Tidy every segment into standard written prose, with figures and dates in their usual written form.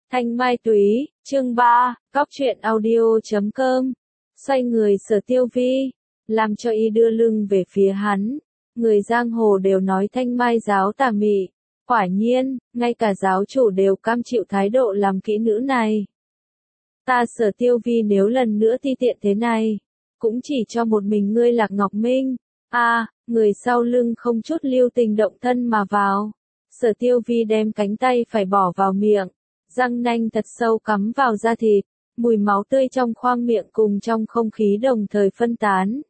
Thanh Mai Túy, chương 3, Cóc truyện audio.com. Xoay người Sở Tiêu Vi, làm cho y đưa lưng về phía hắn. Người giang hồ đều nói Thanh Mai giáo tà mị. Quả nhiên, ngay cả giáo chủ đều cam chịu thái độ làm kỹ nữ này. Ta Sở Tiêu Vi nếu lần nữa ti tiện thế này, cũng chỉ cho một mình ngươi Lạc Ngọc Minh. Người sau lưng không chút lưu tình động thân mà vào. Sở Tiêu Vi đem cánh tay phải bỏ vào miệng, răng nanh thật sâu cắm vào da thịt, mùi máu tươi trong khoang miệng cùng trong không khí đồng thời phân tán.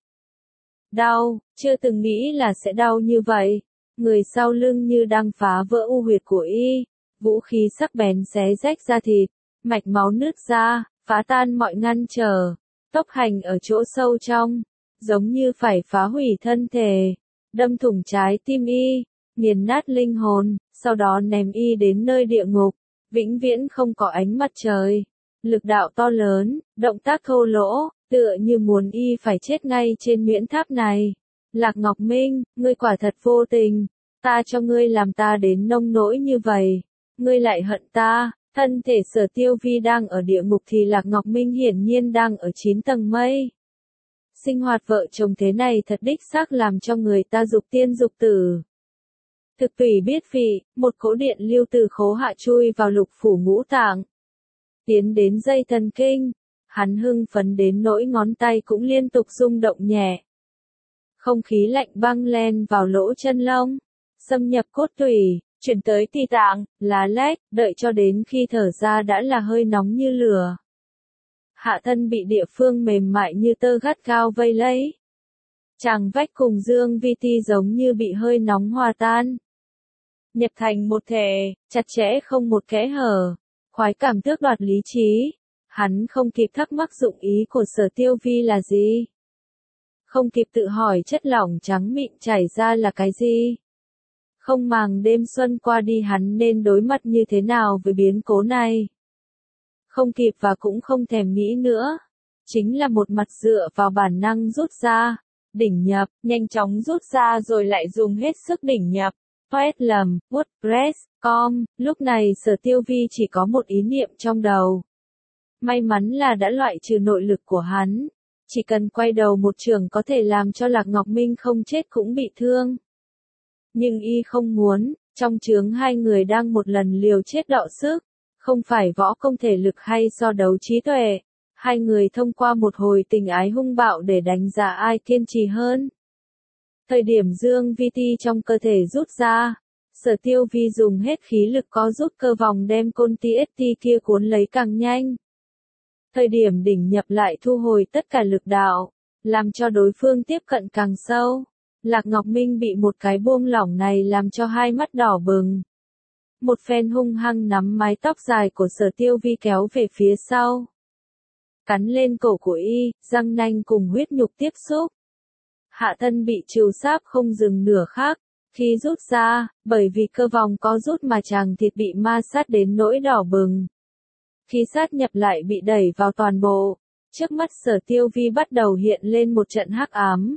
Đau, chưa từng nghĩ là sẽ đau như vậy. Người sau lưng như đang phá vỡ u huyệt của y, vũ khí sắc bén xé rách da thịt, mạch máu nứt ra, phá tan mọi ngăn trở, tốc hành ở chỗ sâu trong, giống như phải phá hủy thân thể, đâm thủng trái tim y, nghiền nát linh hồn, sau đó ném y đến nơi địa ngục, vĩnh viễn không có ánh mặt trời. Lực đạo to lớn, động tác thô lỗ, tựa như muốn y phải chết ngay trên miễn tháp này. Lạc Ngọc Minh, ngươi quả thật vô tình, ta cho ngươi làm ta đến nông nỗi như vậy, ngươi lại hận ta. Thân thể Sở Tiêu Vi đang ở địa ngục thì Lạc Ngọc Minh hiển nhiên đang ở 9 tầng mây. Sinh hoạt vợ chồng thế này thật đích xác làm cho người ta dục tiên dục tử. Thực tùy biết vị, một cỗ điện lưu từ khố hạ chui vào lục phủ ngũ tạng, tiến đến dây thần kinh, hắn hưng phấn đến nỗi ngón tay cũng liên tục rung động nhẹ. Không khí lạnh băng len vào lỗ chân lông, xâm nhập cốt tủy, chuyển tới ti tạng, lá lách, đợi cho đến khi thở ra đã là hơi nóng như lửa. Hạ thân bị địa phương mềm mại như tơ gắt gao vây lấy. Tràng vách cùng dương vi ti giống như bị hơi nóng hòa tan, nhập thành một thể, chặt chẽ không một kẽ hở. Khoái cảm tước đoạt lý trí, hắn không kịp thắc mắc dụng ý của Sở Tiêu Vi là gì, không kịp tự hỏi chất lỏng trắng mịn chảy ra là cái gì, không màng đêm xuân qua đi hắn nên đối mặt như thế nào với biến cố này. Không kịp và cũng không thèm nghĩ nữa, chính là một mặt dựa vào bản năng rút ra, đỉnh nhập, nhanh chóng rút ra rồi lại dùng hết sức đỉnh nhập. Poet lầm, WordPress.com, lúc này Sở Tiêu Vi chỉ có một ý niệm trong đầu. May mắn là đã loại trừ nội lực của hắn, chỉ cần quay đầu một trường có thể làm cho Lạc Ngọc Minh không chết cũng bị thương. Nhưng y không muốn, trong chướng hai người đang một lần liều chết đọ sức, không phải võ công thể lực hay so đấu trí tuệ, hai người thông qua một hồi tình ái hung bạo để đánh giá ai kiên trì hơn. Thời điểm dương vi ti trong cơ thể rút ra, Sở Tiêu Vi dùng hết khí lực có rút cơ vòng đem côn TST kia cuốn lấy càng nhanh. Thời điểm đỉnh nhập lại thu hồi tất cả lực đạo, làm cho đối phương tiếp cận càng sâu. Lạc Ngọc Minh bị một cái buông lỏng này làm cho hai mắt đỏ bừng. Một phen hung hăng nắm mái tóc dài của Sở Tiêu Vi kéo về phía sau, cắn lên cổ của y, răng nanh cùng huyết nhục tiếp xúc. Hạ thân bị trừ sáp không dừng nửa khắc, khi rút ra, bởi vì cơ vòng có rút mà chàng thịt bị ma sát đến nỗi đỏ bừng. Khi sát nhập lại bị đẩy vào toàn bộ, trước mắt Sở Tiêu Vi bắt đầu hiện lên một trận hắc ám.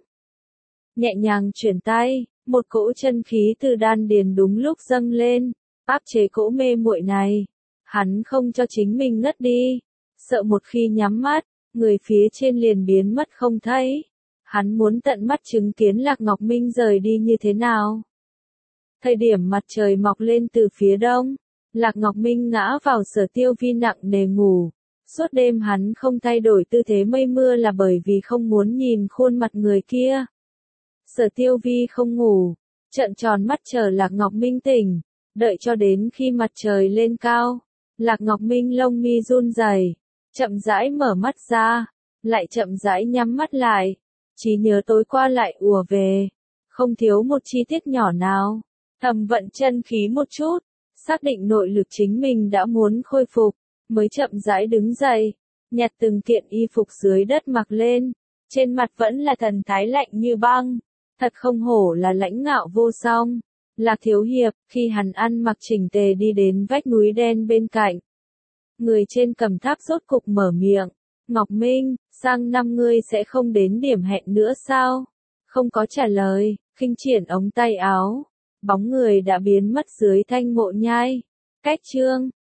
Nhẹ nhàng chuyển tay, một cỗ chân khí từ đan điền đúng lúc dâng lên, áp chế cỗ mê muội này. Hắn không cho chính mình ngất đi, sợ một khi nhắm mắt, người phía trên liền biến mất không thấy. Hắn muốn tận mắt chứng kiến Lạc Ngọc Minh rời đi như thế nào. Thời điểm mặt trời mọc lên từ phía đông, Lạc Ngọc Minh ngã vào Sở Tiêu Vi nặng nề ngủ. Suốt đêm hắn không thay đổi tư thế mây mưa là bởi vì không muốn nhìn khuôn mặt người kia. Sở Tiêu Vi không ngủ, trợn tròn mắt chờ Lạc Ngọc Minh tỉnh, đợi cho đến khi mặt trời lên cao. Lạc Ngọc Minh lông mi run rẩy, chậm rãi mở mắt ra, lại chậm rãi nhắm mắt lại. Trí nhớ tối qua lại ùa về, không thiếu một chi tiết nhỏ nào. Thầm vận chân khí một chút, xác định nội lực chính mình đã muốn khôi phục, mới chậm rãi đứng dậy, nhặt từng kiện y phục dưới đất mặc lên, trên mặt vẫn là thần thái lạnh như băng, thật không hổ là lãnh ngạo vô song. Lạc thiếu hiệp, khi hắn ăn mặc chỉnh tề đi đến vách núi đen bên cạnh, người trên cầm tháp rốt cục mở miệng. Ngọc Minh, sang năm ngươi sẽ không đến điểm hẹn nữa sao? Không có trả lời, khinh triển ống tay áo, bóng người đã biến mất dưới thanh mộ nhai. Cách chương